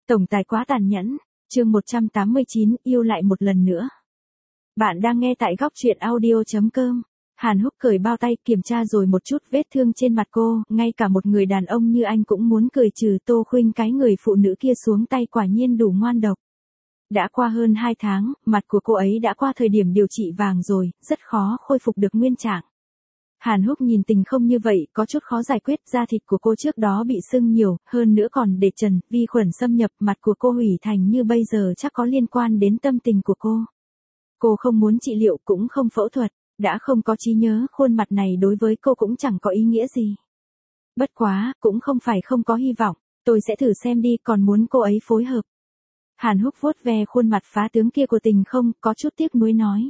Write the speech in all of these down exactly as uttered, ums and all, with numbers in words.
Tổng tài quá tàn nhẫn, chương một trăm tám mươi chín, yêu lại một lần nữa. Bạn đang nghe tại góc truyện audio chấm com. Hàn Húc cởi bao tay kiểm tra rồi một chút vết thương trên mặt cô, ngay cả một người đàn ông như anh cũng muốn cười trừ Tô Khuynh cái người phụ nữ kia xuống tay quả nhiên đủ ngoan độc. Đã qua hơn hai tháng, mặt của cô ấy đã qua thời điểm điều trị vàng rồi, rất khó khôi phục được nguyên trạng. Hàn Húc nhìn Tình Không như vậy, có chút khó giải quyết, da thịt của cô trước đó bị sưng nhiều, hơn nữa còn để trần, vi khuẩn xâm nhập, mặt của cô hủy thành như bây giờ chắc có liên quan đến tâm tình của cô. Cô không muốn trị liệu cũng không phẫu thuật, đã không có trí nhớ, khuôn mặt này đối với cô cũng chẳng có ý nghĩa gì. Bất quá, cũng không phải không có hy vọng, tôi sẽ thử xem đi, còn muốn cô ấy phối hợp. Hàn Húc vuốt ve khuôn mặt phá tướng kia của Tình Không, có chút tiếc nuối nói.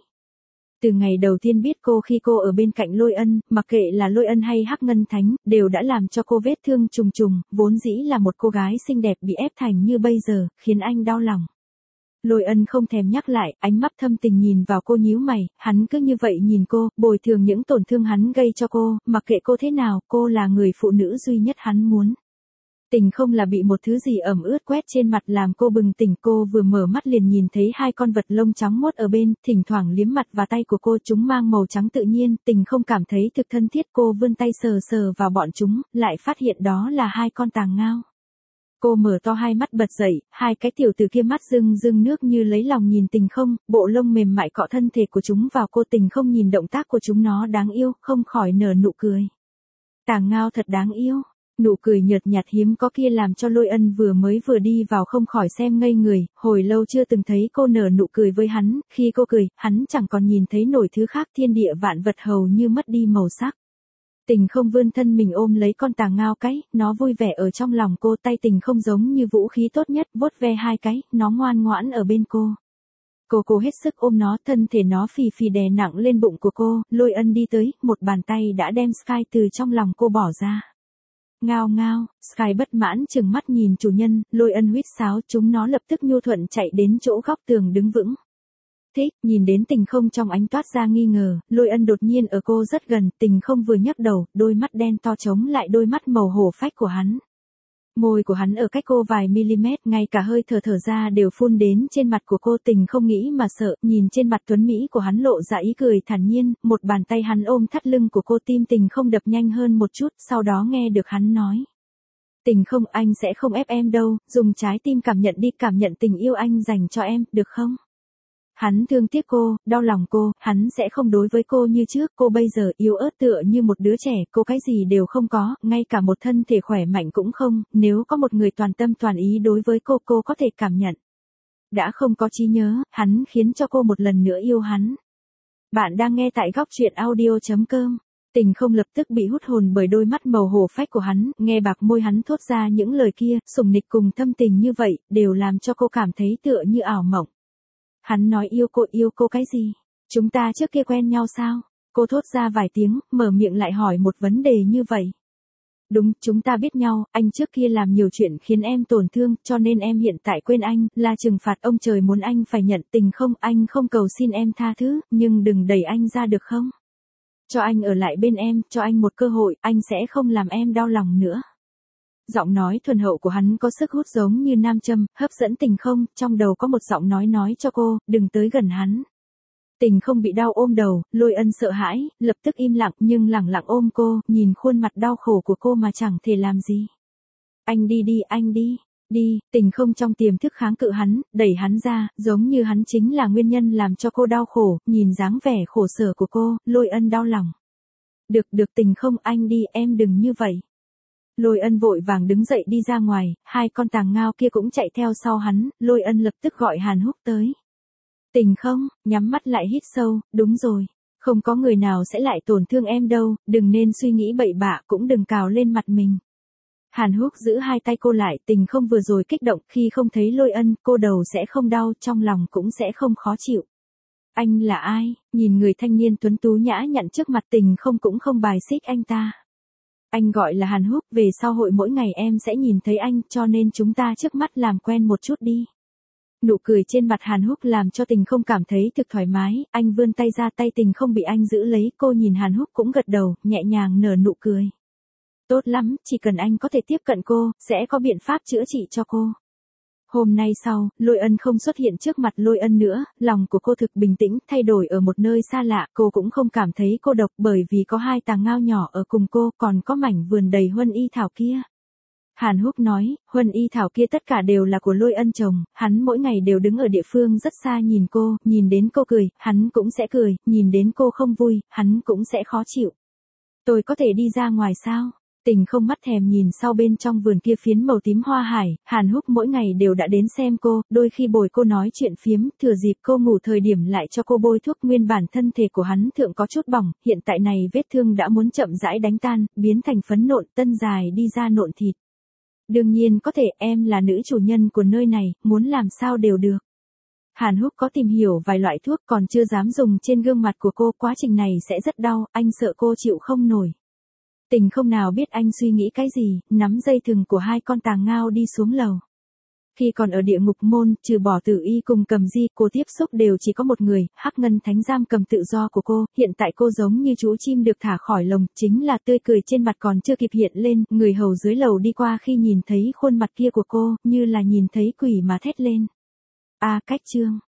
Từ ngày đầu tiên biết cô khi cô ở bên cạnh Lôi Ân, mặc kệ là Lôi Ân hay Hắc Ngân Thánh, đều đã làm cho cô vết thương trùng trùng, vốn dĩ là một cô gái xinh đẹp bị ép thành như bây giờ, khiến anh đau lòng. Lôi Ân không thèm nhắc lại, ánh mắt thâm tình nhìn vào cô nhíu mày, hắn cứ như vậy nhìn cô, bồi thường những tổn thương hắn gây cho cô, mặc kệ cô thế nào, cô là người phụ nữ duy nhất hắn muốn. Tình Không là bị một thứ gì ẩm ướt quét trên mặt làm cô bừng tỉnh, cô vừa mở mắt liền nhìn thấy hai con vật lông trắng muốt ở bên, thỉnh thoảng liếm mặt và tay của cô, chúng mang màu trắng tự nhiên, Tình Không cảm thấy thực thân thiết, cô vươn tay sờ sờ vào bọn chúng, lại phát hiện đó là hai con tàng ngao. Cô mở to hai mắt bật dậy, hai cái tiểu tử kia mắt rưng rưng nước như lấy lòng nhìn Tình Không, bộ lông mềm mại cọ thân thể của chúng vào cô. Tình Không nhìn động tác của chúng nó đáng yêu, không khỏi nở nụ cười. Tàng ngao thật đáng yêu. Nụ cười nhợt nhạt hiếm có kia làm cho Lôi Ân vừa mới vừa đi vào không khỏi xem ngây người, hồi lâu chưa từng thấy cô nở nụ cười với hắn, khi cô cười, hắn chẳng còn nhìn thấy nổi thứ khác, thiên địa vạn vật hầu như mất đi màu sắc. Tình Không vươn thân mình ôm lấy con tàng ngao cái, nó vui vẻ ở trong lòng cô, tay Tình Không giống như vũ khí tốt nhất, vuốt ve hai cái, nó ngoan ngoãn ở bên cô. Cô cô hết sức ôm nó, thân thể nó phì phì đè nặng lên bụng của cô, Lôi Ân đi tới, một bàn tay đã đem Sky từ trong lòng cô bỏ ra. Ngao ngao, Sky bất mãn chừng mắt nhìn chủ nhân, Lôi Ân huýt sáo, chúng nó lập tức nhu thuận chạy đến chỗ góc tường đứng vững. Thích, nhìn đến Tình Không trong ánh toát ra nghi ngờ, Lôi Ân đột nhiên ở cô rất gần, Tình Không vừa nhấc đầu, đôi mắt đen to chống lại đôi mắt màu hổ phách của hắn. Môi của hắn ở cách cô vài mm, ngay cả hơi thở thở ra đều phun đến trên mặt của cô. Tình Không nghĩ mà sợ, nhìn trên mặt tuấn mỹ của hắn lộ ra ý cười thản nhiên, một bàn tay hắn ôm thắt lưng của cô, tim Tình Không đập nhanh hơn một chút, sau đó nghe được hắn nói. Tình Không, anh sẽ không ép em đâu, dùng trái tim cảm nhận đi, cảm nhận tình yêu anh dành cho em, được không? Hắn thương tiếc cô, đau lòng cô, hắn sẽ không đối với cô như trước, cô bây giờ yếu ớt tựa như một đứa trẻ, cô cái gì đều không có, ngay cả một thân thể khỏe mạnh cũng không, nếu có một người toàn tâm toàn ý đối với cô, cô có thể cảm nhận. Đã không có trí nhớ, hắn khiến cho cô một lần nữa yêu hắn. Bạn đang nghe tại góc truyện audio chấm com. Tình Không lập tức bị hút hồn bởi đôi mắt màu hổ phách của hắn, nghe bạc môi hắn thốt ra những lời kia, sủng nịch cùng thâm tình như vậy, đều làm cho cô cảm thấy tựa như ảo mộng. Hắn nói yêu cô, yêu cô cái gì? Chúng ta trước kia quen nhau sao? Cô thốt ra vài tiếng, mở miệng lại hỏi một vấn đề như vậy. Đúng, chúng ta biết nhau, anh trước kia làm nhiều chuyện khiến em tổn thương, cho nên em hiện tại quên anh, là trừng phạt ông trời muốn anh phải nhận. Tình Không, anh không cầu xin em tha thứ, nhưng đừng đẩy anh ra được không? Cho anh ở lại bên em, cho anh một cơ hội, anh sẽ không làm em đau lòng nữa. Giọng nói thuần hậu của hắn có sức hút giống như nam châm, hấp dẫn Tình Không, trong đầu có một giọng nói nói cho cô, đừng tới gần hắn. Tình Không bị đau ôm đầu, Lôi Ân sợ hãi, lập tức im lặng nhưng lẳng lặng ôm cô, nhìn khuôn mặt đau khổ của cô mà chẳng thể làm gì. Anh đi đi, anh đi, đi, Tình Không trong tiềm thức kháng cự hắn, đẩy hắn ra, giống như hắn chính là nguyên nhân làm cho cô đau khổ, nhìn dáng vẻ khổ sở của cô, Lôi Ân đau lòng. Được được Tình Không, anh đi, em đừng như vậy. Lôi Ân vội vàng đứng dậy đi ra ngoài, hai con tàng ngao kia cũng chạy theo sau hắn, Lôi Ân lập tức gọi Hàn Húc tới. Tình Không, nhắm mắt lại hít sâu, đúng rồi, không có người nào sẽ lại tổn thương em đâu, đừng nên suy nghĩ bậy bạ, cũng đừng cào lên mặt mình. Hàn Húc giữ hai tay cô lại, Tình Không vừa rồi kích động, khi không thấy Lôi Ân, cô đầu sẽ không đau, trong lòng cũng sẽ không khó chịu. Anh là ai? Nhìn người thanh niên tuấn tú nhã nhặn trước mặt, Tình Không cũng không bài xích anh ta. Anh gọi là Hàn Húc, về sau hội mỗi ngày em sẽ nhìn thấy anh, cho nên chúng ta trước mắt làm quen một chút đi. Nụ cười trên mặt Hàn Húc làm cho Tình Không cảm thấy thực thoải mái, anh vươn tay ra, tay Tình Không bị anh giữ lấy, cô nhìn Hàn Húc cũng gật đầu, nhẹ nhàng nở nụ cười. Tốt lắm, chỉ cần anh có thể tiếp cận cô, sẽ có biện pháp chữa trị cho cô. Hôm nay sau, Lôi Ân không xuất hiện trước mặt Lôi Ân nữa, lòng của cô thực bình tĩnh, thay đổi ở một nơi xa lạ, cô cũng không cảm thấy cô độc bởi vì có hai tàng ngao nhỏ ở cùng cô, còn có mảnh vườn đầy huân y thảo kia. Hàn Húc nói, huân y thảo kia tất cả đều là của Lôi Ân trồng, hắn mỗi ngày đều đứng ở địa phương rất xa nhìn cô, nhìn đến cô cười, hắn cũng sẽ cười, nhìn đến cô không vui, hắn cũng sẽ khó chịu. Tôi có thể đi ra ngoài sao? Tình không mắt thèm nhìn sau bên trong vườn kia phiến màu tím hoa hải, Hàn Húc mỗi ngày đều đã đến xem cô, đôi khi bồi cô nói chuyện phiếm, thừa dịp cô ngủ thời điểm lại cho cô bôi thuốc. Nguyên bản thân thể của hắn thượng có chút bỏng, hiện tại này vết thương đã muốn chậm rãi đánh tan, biến thành phấn nộn, tân dài đi ra nộn thịt. Đương nhiên có thể, em là nữ chủ nhân của nơi này, muốn làm sao đều được. Hàn Húc có tìm hiểu vài loại thuốc còn chưa dám dùng trên gương mặt của cô, quá trình này sẽ rất đau, anh sợ cô chịu không nổi. Tình không nào biết anh suy nghĩ cái gì, nắm dây thừng của hai con tàng ngao đi xuống lầu. Khi còn ở địa ngục môn, trừ bỏ Tử Y cùng Cầm Di, cô tiếp xúc đều chỉ có một người, Hắc Ngân Thánh giam cầm tự do của cô, hiện tại cô giống như chú chim được thả khỏi lồng, chính là tươi cười trên mặt còn chưa kịp hiện lên, người hầu dưới lầu đi qua khi nhìn thấy khuôn mặt kia của cô, như là nhìn thấy quỷ mà thét lên. A Cách Chương